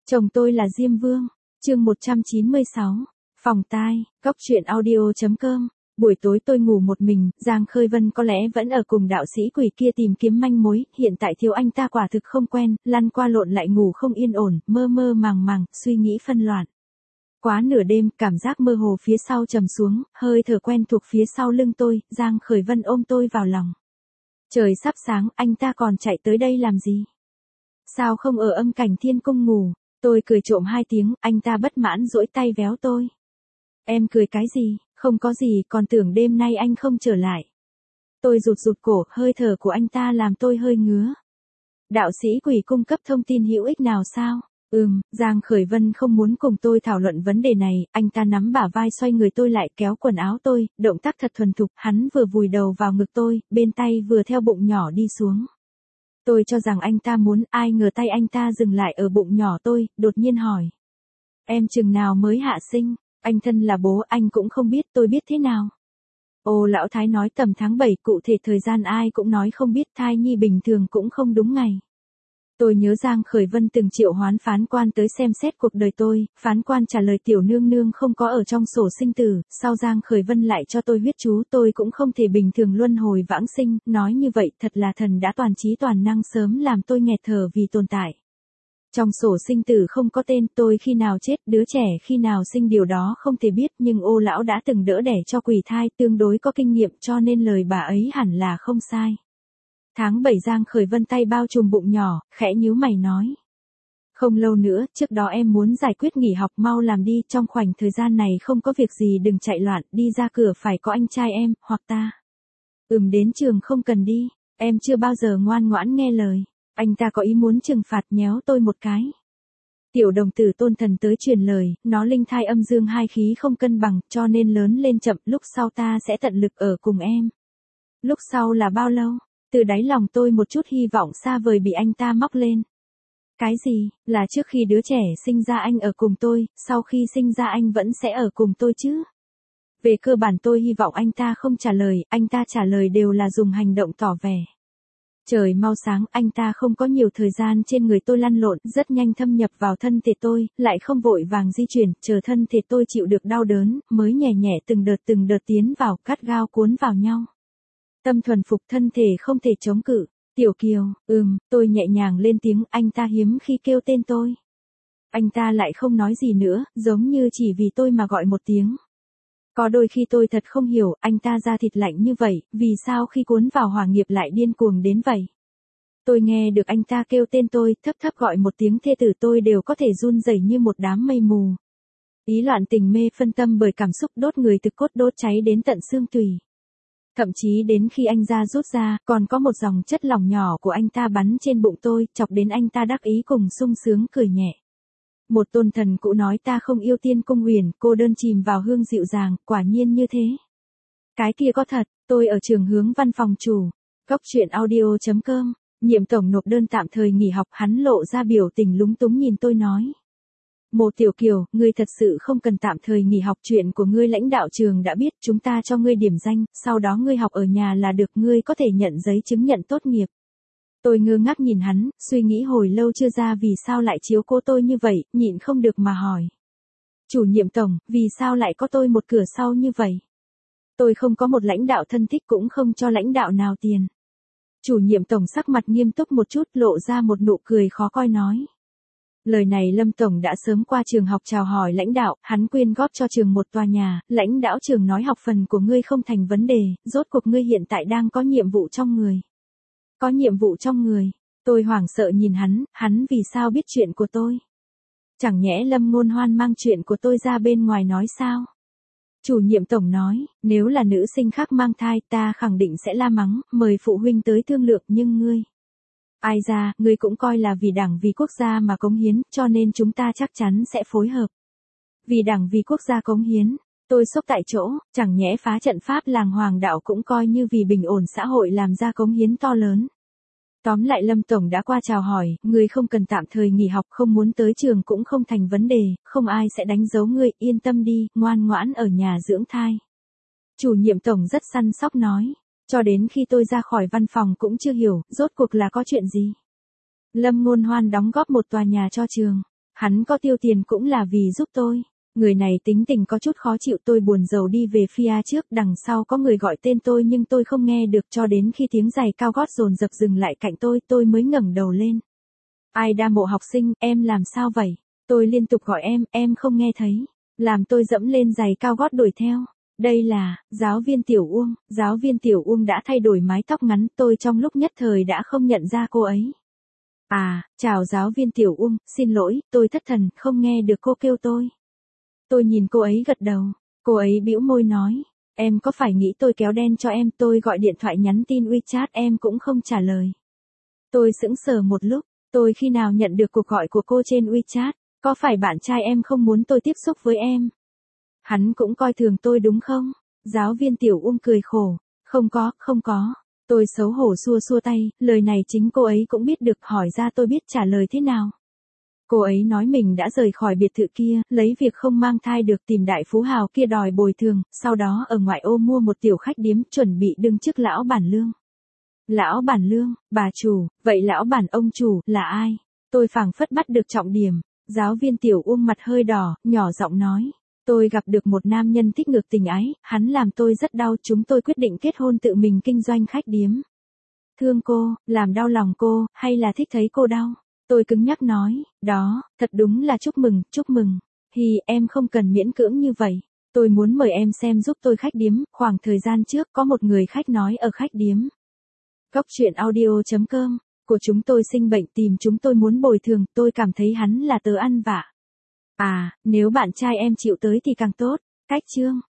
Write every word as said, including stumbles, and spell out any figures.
Chồng tôi là Diêm Vương. Chương một trăm chín mươi sáu. Phòng tai, góc truyện audio.com. Buổi tối tôi ngủ một mình, Giang Khởi Vân có lẽ vẫn ở cùng đạo sĩ quỷ kia tìm kiếm manh mối, hiện tại thiếu anh ta quả thực không quen, lăn qua lộn lại ngủ không yên ổn, mơ mơ màng màng, suy nghĩ phân loạn. Quá nửa đêm, cảm giác mơ hồ phía sau trầm xuống, hơi thở quen thuộc phía sau lưng tôi, Giang Khởi Vân ôm tôi vào lòng. Trời sắp sáng, anh ta còn chạy tới đây làm gì? Sao không ở Âm Cảnh Thiên Cung ngủ? Tôi cười trộm hai tiếng, anh ta bất mãn duỗi tay véo tôi. Em cười cái gì? Không có gì, còn tưởng đêm nay anh không trở lại. Tôi rụt rụt cổ, hơi thở của anh ta làm tôi hơi ngứa. Đạo sĩ quỷ cung cấp thông tin hữu ích nào sao? Ừm, Giang Khởi Vân không muốn cùng tôi thảo luận vấn đề này, anh ta nắm bả vai xoay người tôi lại kéo quần áo tôi, động tác thật thuần thục, hắn vừa vùi đầu vào ngực tôi, bên tay vừa theo bụng nhỏ đi xuống. Tôi cho rằng anh ta muốn, ai ngờ tay anh ta dừng lại ở bụng nhỏ tôi, đột nhiên hỏi. Em chừng nào mới hạ sinh? Anh thân là bố, anh cũng không biết, tôi biết thế nào? Ô lão thái nói tầm tháng bảy, cụ thể thời gian ai cũng nói không biết, thai nhi bình thường cũng không đúng ngày. Tôi nhớ Giang Khởi Vân từng triệu hoán phán quan tới xem xét cuộc đời tôi, phán quan trả lời tiểu nương nương không có ở trong sổ sinh tử, sau Giang Khởi Vân lại cho tôi huyết chú, tôi cũng không thể bình thường luân hồi vãng sinh, nói như vậy thật là thần đã toàn trí toàn năng sớm làm tôi nghẹt thở vì tồn tại. Trong sổ sinh tử không có tên, tôi khi nào chết, đứa trẻ khi nào sinh điều đó không thể biết, nhưng ô lão đã từng đỡ đẻ cho quỷ thai, tương đối có kinh nghiệm cho nên lời bà ấy hẳn là không sai. Tháng bảy Giang Khởi Vân tay bao trùm bụng nhỏ, khẽ nhíu mày nói. Không lâu nữa, trước đó em muốn giải quyết nghỉ học mau làm đi, trong khoảnh thời gian này không có việc gì đừng chạy loạn, đi ra cửa phải có anh trai em, hoặc ta. Ừm đến trường không cần đi, em chưa bao giờ ngoan ngoãn nghe lời. Anh ta có ý muốn trừng phạt nhéo tôi một cái. Tiểu đồng tử Tôn Thần tới truyền lời, nó linh thai âm dương hai khí không cân bằng, cho nên lớn lên chậm, lúc sau ta sẽ tận lực ở cùng em. Lúc sau là bao lâu? Từ đáy lòng tôi một chút hy vọng xa vời bị anh ta móc lên. Cái gì, là trước khi đứa trẻ sinh ra anh ở cùng tôi, sau khi sinh ra anh vẫn sẽ ở cùng tôi chứ? Về cơ bản tôi hy vọng anh ta không trả lời, anh ta trả lời đều là dùng hành động tỏ vẻ. Trời mau sáng, anh ta không có nhiều thời gian trên người tôi lăn lộn, rất nhanh thâm nhập vào thân thể tôi, lại không vội vàng di chuyển, chờ thân thể tôi chịu được đau đớn, mới nhẹ nhẹ từng đợt từng đợt tiến vào, cắt gao cuốn vào nhau. Tâm thuần phục thân thể không thể chống cự. Tiểu Kiều, ừm, tôi nhẹ nhàng lên tiếng, anh ta hiếm khi kêu tên tôi. Anh ta lại không nói gì nữa, giống như chỉ vì tôi mà gọi một tiếng. Có đôi khi tôi thật không hiểu, anh ta da thịt lạnh như vậy, vì sao khi cuốn vào hỏa nghiệp lại điên cuồng đến vậy? Tôi nghe được anh ta kêu tên tôi, thấp thấp gọi một tiếng thê tử tôi đều có thể run rẩy như một đám mây mù. Ý loạn tình mê phân tâm bởi cảm xúc đốt người thực cốt đốt cháy đến tận xương tủy. Thậm chí đến khi anh ra rút ra, còn có một dòng chất lỏng nhỏ của anh ta bắn trên bụng tôi, chọc đến anh ta đắc ý cùng sung sướng cười nhẹ. Một tôn thần cụ nói ta không yêu Tiên Cung Huyền, cô đơn chìm vào hương dịu dàng, quả nhiên như thế. Cái kia có thật, tôi ở trường hướng văn phòng chủ. Góc truyện audio.com, Nhiệm tổng nộp đơn tạm thời nghỉ học, hắn lộ ra biểu tình lúng túng nhìn tôi nói. Mộ Tiểu Kiều, ngươi thật sự không cần tạm thời nghỉ học, chuyện của ngươi lãnh đạo trường đã biết, chúng ta cho ngươi điểm danh, sau đó ngươi học ở nhà là được, ngươi có thể nhận giấy chứng nhận tốt nghiệp. Tôi ngơ ngác nhìn hắn, suy nghĩ hồi lâu chưa ra vì sao lại chiếu cố tôi như vậy, nhịn không được mà hỏi. Chủ nhiệm tổng, vì sao lại có tôi một cửa sau như vậy? Tôi không có một lãnh đạo thân thích cũng không cho lãnh đạo nào tiền. Chủ nhiệm tổng sắc mặt nghiêm túc một chút, lộ ra một nụ cười khó coi nói. Lời này Lâm Tổng đã sớm qua trường học chào hỏi lãnh đạo, hắn quyên góp cho trường một tòa nhà, lãnh đạo trường nói học phần của ngươi không thành vấn đề, rốt cuộc ngươi hiện tại đang có nhiệm vụ trong người. Có nhiệm vụ trong người, tôi hoảng sợ nhìn hắn, hắn vì sao biết chuyện của tôi? Chẳng nhẽ Lâm Ngôn Hoan mang chuyện của tôi ra bên ngoài nói sao? Chủ nhiệm tổng nói, nếu là nữ sinh khác mang thai ta khẳng định sẽ la mắng, mời phụ huynh tới thương lượng nhưng ngươi. Ai ra, ngươi cũng coi là vì đảng vì quốc gia mà cống hiến, cho nên chúng ta chắc chắn sẽ phối hợp. Vì đảng vì quốc gia cống hiến, tôi sốc tại chỗ, chẳng nhẽ phá trận pháp làng Hoàng đạo cũng coi như vì bình ổn xã hội làm ra cống hiến to lớn. Tóm lại Lâm Tổng đã qua chào hỏi, ngươi không cần tạm thời nghỉ học, không muốn tới trường cũng không thành vấn đề, không ai sẽ đánh dấu ngươi, yên tâm đi, ngoan ngoãn ở nhà dưỡng thai. Chủ nhiệm tổng rất săn sóc nói. Cho đến khi tôi ra khỏi văn phòng cũng chưa hiểu, rốt cuộc là có chuyện gì. Lâm Ngôn Hoan đóng góp một tòa nhà cho trường. Hắn có tiêu tiền cũng là vì giúp tôi. Người này tính tình có chút khó chịu, tôi buồn rầu đi về phía trước, đằng sau có người gọi tên tôi nhưng tôi không nghe được cho đến khi tiếng giày cao gót dồn dập dừng lại cạnh tôi, tôi mới ngẩng đầu lên. Ai đa Mộ học sinh, em làm sao vậy? Tôi liên tục gọi em, em không nghe thấy. Làm tôi dẫm lên giày cao gót đuổi theo. Đây là, giáo viên Tiểu Uông, giáo viên Tiểu Uông đã thay đổi mái tóc ngắn, tôi trong lúc nhất thời đã không nhận ra cô ấy. À, chào giáo viên Tiểu Uông, xin lỗi, tôi thất thần, không nghe được cô kêu tôi. Tôi nhìn cô ấy gật đầu, cô ấy bĩu môi nói, em có phải nghĩ tôi kéo đen cho em, tôi gọi điện thoại nhắn tin WeChat em cũng không trả lời. Tôi sững sờ một lúc, tôi khi nào nhận được cuộc gọi của cô trên WeChat, có phải bạn trai em không muốn tôi tiếp xúc với em? Hắn cũng coi thường tôi đúng không? Giáo viên Tiểu Uông cười khổ, không có, không có. Tôi xấu hổ xua xua tay, lời này chính cô ấy cũng biết được, hỏi ra tôi biết trả lời thế nào. Cô ấy nói mình đã rời khỏi biệt thự kia, lấy việc không mang thai được tìm đại phú hào kia đòi bồi thường, sau đó ở ngoại ô mua một tiểu khách điếm chuẩn bị đương chức lão bản lương. Lão bản lương, bà chủ, vậy lão bản ông chủ là ai? Tôi phảng phất bắt được trọng điểm. Giáo viên Tiểu Uông mặt hơi đỏ, nhỏ giọng nói. Tôi gặp được một nam nhân thích ngược tình ái, hắn làm tôi rất đau, chúng tôi quyết định kết hôn tự mình kinh doanh khách điếm. Thương cô, làm đau lòng cô, hay là thích thấy cô đau? Tôi cứng nhắc nói, đó, thật đúng là chúc mừng, chúc mừng. Thì em không cần miễn cưỡng như vậy. Tôi muốn mời em xem giúp tôi khách điếm, khoảng thời gian trước có một người khách nói ở khách điếm. Góc truyện audio chấm com, của chúng tôi sinh bệnh tìm chúng tôi muốn bồi thường, tôi cảm thấy hắn là tớ ăn vạ. À, nếu bạn trai em chịu tới thì càng tốt. Cách chương